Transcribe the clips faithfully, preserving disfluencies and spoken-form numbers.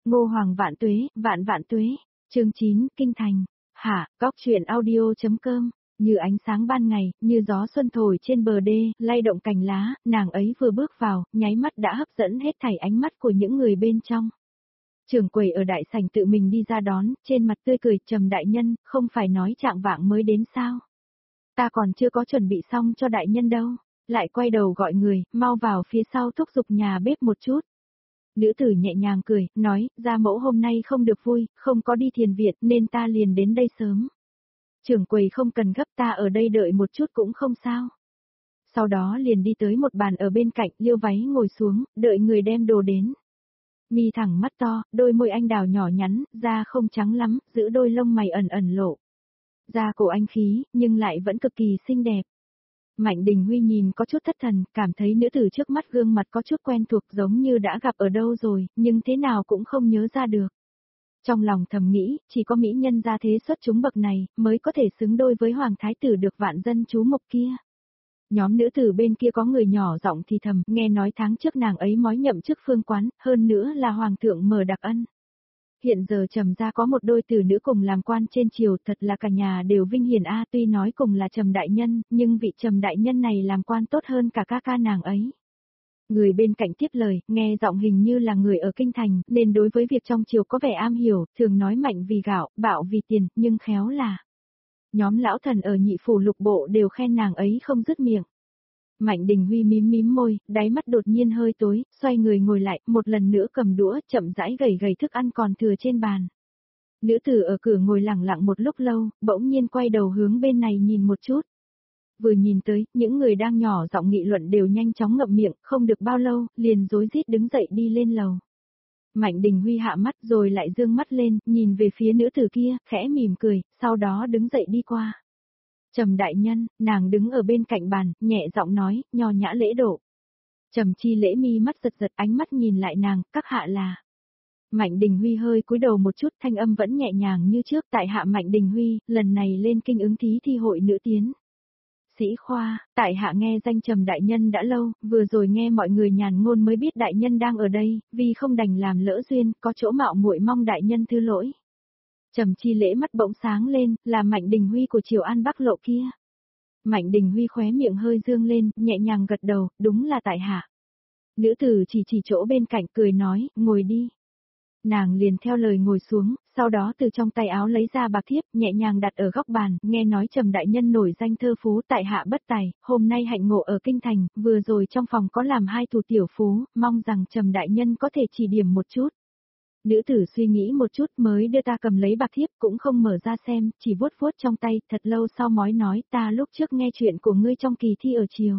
Ngô Hoàng vạn tuế, vạn vạn tuế. Chương chín, Kinh Thành. Hạ, góc truyện audio.com. Như ánh sáng ban ngày, như gió xuân thổi trên bờ đê, lay động cành lá, nàng ấy vừa bước vào, nháy mắt đã hấp dẫn hết thảy ánh mắt của những người bên trong. Trưởng quầy ở đại sảnh tự mình đi ra đón, trên mặt tươi cười, Trầm đại nhân, không phải nói trạng vạng mới đến sao? Ta còn chưa có chuẩn bị xong cho đại nhân đâu. Lại quay đầu gọi người, mau vào phía sau thúc giục nhà bếp một chút. Nữ tử nhẹ nhàng cười, nói, gia mẫu hôm nay không được vui, không có đi thiền viện nên ta liền đến đây sớm. Trưởng quầy không cần gấp, ta ở đây đợi một chút cũng không sao. Sau đó liền đi tới một bàn ở bên cạnh, liêu váy ngồi xuống, đợi người đem đồ đến. Mi thẳng mắt to, đôi môi anh đào nhỏ nhắn, da không trắng lắm, giữ đôi lông mày ẩn ẩn lộ. Da cổ anh khí, nhưng lại vẫn cực kỳ xinh đẹp. Mạnh Đình Huy nhìn có chút thất thần, cảm thấy nữ tử trước mắt gương mặt có chút quen thuộc giống như đã gặp ở đâu rồi, nhưng thế nào cũng không nhớ ra được. Trong lòng thầm nghĩ, chỉ có mỹ nhân gia thế xuất chúng bậc này, mới có thể xứng đôi với hoàng thái tử được vạn dân chú mục kia. Nhóm nữ tử bên kia có người nhỏ giọng thì thầm, nghe nói tháng trước nàng ấy mói nhậm chức phương quán, hơn nữa là hoàng thượng mời đặc ân. Hiện giờ Trầm gia có một đôi tử nữ cùng làm quan trên triều, thật là cả nhà đều vinh hiển a, tuy nói cùng là Trầm đại nhân, nhưng vị Trầm đại nhân này làm quan tốt hơn cả ca ca nàng ấy. Người bên cạnh tiếp lời, nghe giọng hình như là người ở kinh thành, nên đối với việc trong triều có vẻ am hiểu, thường nói mạnh vì gạo, bạo vì tiền, nhưng khéo là. Nhóm lão thần ở nhị phủ lục bộ đều khen nàng ấy không dứt miệng. Mạnh Đình Huy mím mím môi, đáy mắt đột nhiên hơi tối, xoay người ngồi lại, một lần nữa cầm đũa, chậm rãi gầy gầy thức ăn còn thừa trên bàn. Nữ tử ở cửa ngồi lặng lặng một lúc lâu, bỗng nhiên quay đầu hướng bên này nhìn một chút. Vừa nhìn tới, những người đang nhỏ giọng nghị luận đều nhanh chóng ngậm miệng, không được bao lâu, liền rối rít đứng dậy đi lên lầu. Mạnh Đình Huy hạ mắt rồi lại dương mắt lên, nhìn về phía nữ tử kia, khẽ mỉm cười, sau đó đứng dậy đi qua. Trầm đại nhân, nàng đứng ở bên cạnh bàn, nhẹ giọng nói, nho nhã lễ độ. Trầm Chi Lễ mi mắt giật giật, ánh mắt nhìn lại nàng, các hạ là. Mạnh Đình Huy hơi cúi đầu một chút, thanh âm vẫn nhẹ nhàng như trước, tại hạ Mạnh Đình Huy, lần này lên kinh ứng thí thi hội nữ tiến. Sĩ Khoa, tại hạ nghe danh Trầm đại nhân đã lâu, vừa rồi nghe mọi người nhàn ngôn mới biết đại nhân đang ở đây, vì không đành làm lỡ duyên, có chỗ mạo muội mong đại nhân thứ lỗi. Trầm Chi Lễ mắt bỗng sáng lên, là Mạnh Đình Huy của Triều An Bắc Lộ kia. Mạnh Đình Huy khóe miệng hơi dương lên, nhẹ nhàng gật đầu, đúng là tại hạ. Nữ tử chỉ chỉ chỗ bên cạnh cười nói, ngồi đi. Nàng liền theo lời ngồi xuống, sau đó từ trong tay áo lấy ra bạc thiếp, nhẹ nhàng đặt ở góc bàn, nghe nói Trầm đại nhân nổi danh thơ phú tại hạ bất tài, hôm nay hạnh ngộ ở kinh thành, vừa rồi trong phòng có làm hai thủ tiểu phú, mong rằng Trầm đại nhân có thể chỉ điểm một chút. Nữ tử suy nghĩ một chút mới đưa ta cầm lấy bạc thiếp, cũng không mở ra xem, chỉ vuốt vuốt trong tay, thật lâu sau mói nói, ta lúc trước nghe chuyện của ngươi trong kỳ thi ở triều.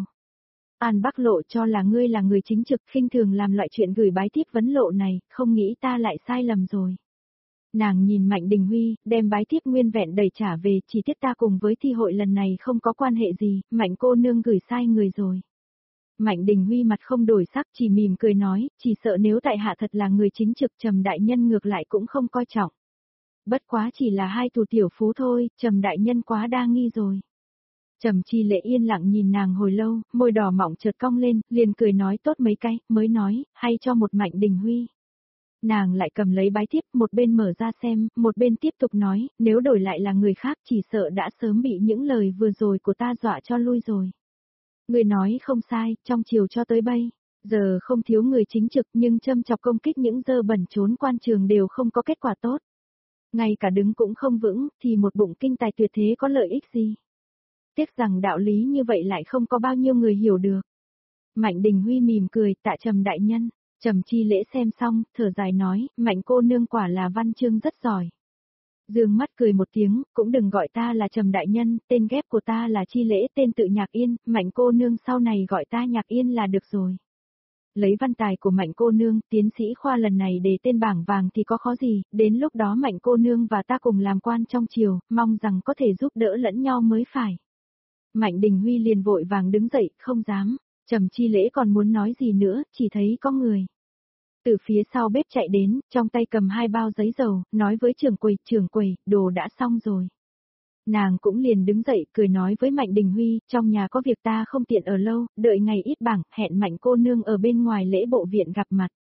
An Bắc Lộ cho là ngươi là người chính trực, khinh thường làm loại chuyện gửi bái thiếp vấn lộ này, không nghĩ ta lại sai lầm rồi. Nàng nhìn Mạnh Đình Huy, đem bái thiếp nguyên vẹn đẩy trả về, chỉ tiếc ta cùng với thi hội lần này không có quan hệ gì, Mạnh cô nương gửi sai người rồi. Mạnh Đình Huy mặt không đổi sắc, chỉ mỉm cười nói, chỉ sợ nếu tại hạ thật là người chính trực, Trầm đại nhân ngược lại cũng không coi trọng. Bất quá chỉ là hai tù tiểu phú thôi, Trầm đại nhân quá đa nghi rồi. Trầm Chi Lễ yên lặng nhìn nàng hồi lâu, môi đỏ mỏng chợt cong lên, liền cười nói tốt mấy cái, mới nói, hay cho một Mạnh Đình Huy. Nàng lại cầm lấy bái thiếp, một bên mở ra xem, một bên tiếp tục nói, nếu đổi lại là người khác chỉ sợ đã sớm bị những lời vừa rồi của ta dọa cho lui rồi. Người nói không sai, trong chiều cho tới bây giờ không thiếu người chính trực nhưng châm chọc công kích những dơ bẩn trốn quan trường đều không có kết quả tốt. Ngay cả đứng cũng không vững, thì một bụng kinh tài tuyệt thế có lợi ích gì? Tiếc rằng đạo lý như vậy lại không có bao nhiêu người hiểu được. Mạnh Đình Huy mỉm cười, tạ Trầm đại nhân. Trầm Chi Lễ xem xong, thở dài nói, Mạnh cô nương quả là văn chương rất giỏi. Dương mắt cười một tiếng, cũng đừng gọi ta là Trầm đại nhân, tên ghép của ta là Chi Lễ, tên tự Nhạc Yên, Mạnh cô nương sau này gọi ta Nhạc Yên là được rồi. Lấy văn tài của Mạnh cô nương, tiến sĩ khoa lần này để tên bảng vàng thì có khó gì, đến lúc đó Mạnh cô nương và ta cùng làm quan trong triều, mong rằng có thể giúp đỡ lẫn nhau mới phải. Mạnh Đình Huy liền vội vàng đứng dậy, không dám. Trầm Chi Lễ còn muốn nói gì nữa, chỉ thấy có người từ phía sau bếp chạy đến, trong tay cầm hai bao giấy dầu, nói với trưởng quầy, trưởng quầy, đồ đã xong rồi. Nàng cũng liền đứng dậy, cười nói với Mạnh Đình Huy, trong nhà có việc ta không tiện ở lâu, đợi ngày ít bảng, hẹn Mạnh cô nương ở bên ngoài lễ bộ viện gặp mặt.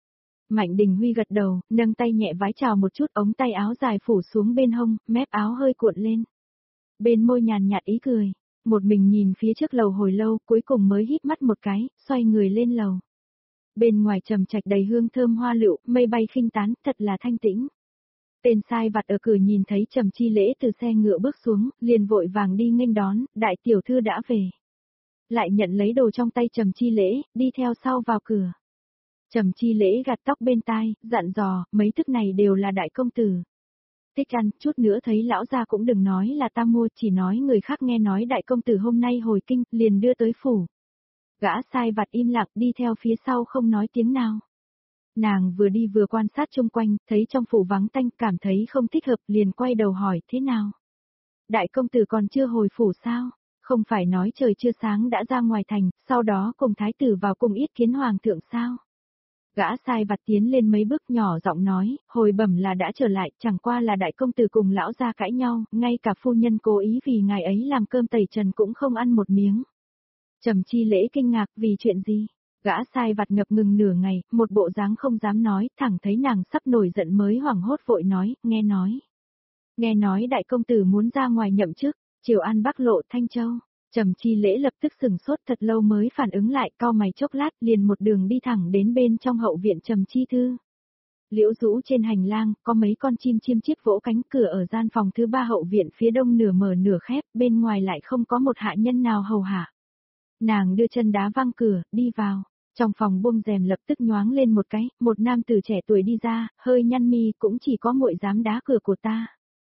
Mạnh Đình Huy gật đầu, nâng tay nhẹ vái chào một chút, ống tay áo dài phủ xuống bên hông, mép áo hơi cuộn lên. Bên môi nhàn nhạt ý cười, một mình nhìn phía trước lầu hồi lâu, cuối cùng mới híp mắt một cái, xoay người lên lầu. Bên ngoài trầm trạch đầy hương thơm hoa lựu, mây bay khinh tán, thật là thanh tĩnh. Tên sai vặt ở cửa nhìn thấy Trầm Chi Lễ từ xe ngựa bước xuống, liền vội vàng đi nghênh đón, đại tiểu thư đã về. Lại nhận lấy đồ trong tay Trầm Chi Lễ, đi theo sau vào cửa. Trầm Chi Lễ gạt tóc bên tai, dặn dò, mấy thức này đều là đại công tử. Thích ăn, chút nữa thấy lão gia cũng đừng nói là ta mua, chỉ nói người khác nghe nói đại công tử hôm nay hồi kinh, liền đưa tới phủ. Gã sai vặt im lặng đi theo phía sau không nói tiếng nào. Nàng vừa đi vừa quan sát chung quanh, thấy trong phủ vắng tanh, cảm thấy không thích hợp, liền quay đầu hỏi, thế nào? Đại công tử còn chưa hồi phủ sao? Không phải nói trời chưa sáng đã ra ngoài thành, sau đó cùng thái tử vào cùng yết kiến hoàng thượng sao? Gã sai vặt tiến lên mấy bước nhỏ giọng nói, hồi bẩm là đã trở lại, chẳng qua là đại công tử cùng lão gia cãi nhau, ngay cả phu nhân cố ý vì ngài ấy làm cơm tẩy trần cũng không ăn một miếng. Trầm Chi Lễ kinh ngạc, vì chuyện gì? Gã sai vặt ngập ngừng nửa ngày, một bộ dáng không dám nói, thẳng thấy nàng sắp nổi giận mới hoảng hốt vội nói, nghe nói. Nghe nói đại công tử muốn ra ngoài nhậm chức, Triều An Bắc Lộ Thanh Châu. Trầm Chi Lễ lập tức sừng sốt thật lâu mới phản ứng lại, cau mày chốc lát liền một đường đi thẳng đến bên trong hậu viện Trầm Chi Thư. Liễu rũ trên hành lang, có mấy con chim chiêm chiếp vỗ cánh, cửa ở gian phòng thứ ba hậu viện phía đông nửa mở nửa khép, bên ngoài lại không có một hạ nhân nào hầu hạ. Nàng đưa chân đá văng cửa, đi vào. Trong phòng buông rèm lập tức nhoáng lên một cái, một nam tử trẻ tuổi đi ra, hơi nhăn mi, cũng chỉ có muội dám đá cửa của ta.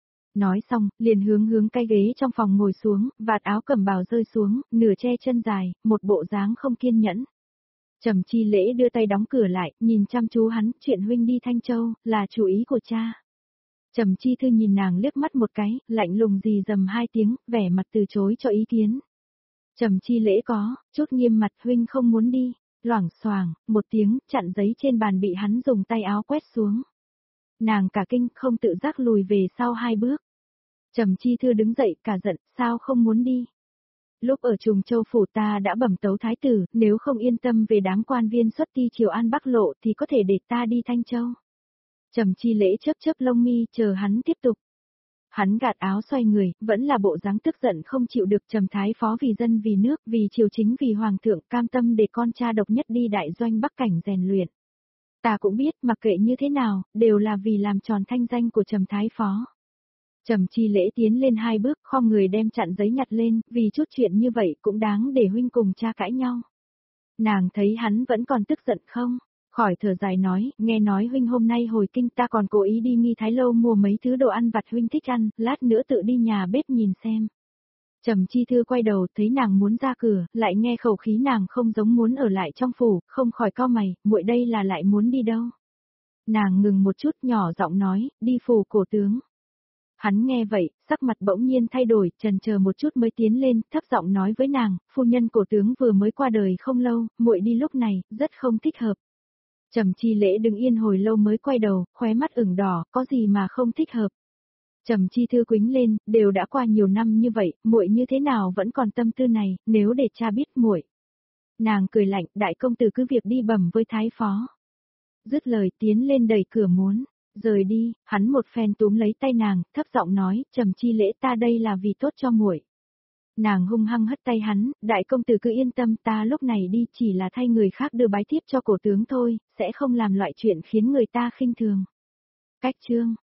Nói xong, liền hướng hướng cái ghế trong phòng ngồi xuống, vạt áo cẩm bào rơi xuống, nửa che chân dài, một bộ dáng không kiên nhẫn. Trầm Chi Lễ đưa tay đóng cửa lại, nhìn chăm chú hắn, chuyện huynh đi Thanh Châu, là chủ ý của cha. Trầm Chi Thư nhìn nàng liếc mắt một cái, lạnh lùng gì dầm hai tiếng, vẻ mặt từ chối cho ý kiến. Trầm Chi Lễ có, chút nghiêm mặt, huynh không muốn đi. Loảng xoảng, một tiếng, chặn giấy trên bàn bị hắn dùng tay áo quét xuống. Nàng cả kinh, không tự giác lùi về sau hai bước. Trầm Chi Thư đứng dậy, cả giận, sao không muốn đi? Lúc ở Trùng Châu phủ ta đã bẩm tấu thái tử, nếu không yên tâm về đám quan viên xuất ti Triều An Bắc Lộ thì có thể để ta đi Thanh Châu. Trầm Chi Lễ chớp chớp lông mi, chờ hắn tiếp tục. Hắn gạt áo xoay người, vẫn là bộ dáng tức giận không chịu được. Trầm thái phó vì dân vì nước, vì triều chính vì hoàng thượng, cam tâm để con cha độc nhất đi đại doanh Bắc cảnh rèn luyện. Ta cũng biết, mặc kệ như thế nào, đều là vì làm tròn thanh danh của Trầm thái phó. Trầm Chi Lễ tiến lên hai bước, khom người đem chặn giấy nhặt lên, vì chút chuyện như vậy cũng đáng để huynh cùng cha cãi nhau. Nàng thấy hắn vẫn còn tức giận không? Khỏi thở dài nói, nghe nói huynh hôm nay hồi kinh, ta còn cố ý đi Nghi Thái Lâu mua mấy thứ đồ ăn vặt huynh thích ăn, lát nữa tự đi nhà bếp nhìn xem. Trầm Chi Thư quay đầu thấy nàng muốn ra cửa, lại nghe khẩu khí nàng không giống muốn ở lại trong phủ, không khỏi cau mày, muội đây là lại muốn đi đâu. Nàng ngừng một chút nhỏ giọng nói, đi phủ cổ tướng. Hắn nghe vậy, sắc mặt bỗng nhiên thay đổi, chần chờ một chút mới tiến lên, thấp giọng nói với nàng, phu nhân cổ tướng vừa mới qua đời không lâu, muội đi lúc này, rất không thích hợp. Trầm Chi Lễ đứng yên hồi lâu mới quay đầu, khóe mắt ửng đỏ, có gì mà không thích hợp. Trầm Chi Thư quính lên, đều đã qua nhiều năm như vậy, muội như thế nào vẫn còn tâm tư này, nếu để cha biết muội. Nàng cười lạnh, đại công tử cứ việc đi bẩm với thái phó. Dứt lời tiến lên đẩy cửa muốn rời đi, hắn một phen túm lấy tay nàng, thấp giọng nói, Trầm Chi Lễ ta đây là vì tốt cho muội. Nàng hung hăng hất tay hắn, đại công tử cứ yên tâm, ta lúc này đi chỉ là thay người khác đưa bái thiếp cho cổ tướng thôi, sẽ không làm loại chuyện khiến người ta khinh thường. Cách chương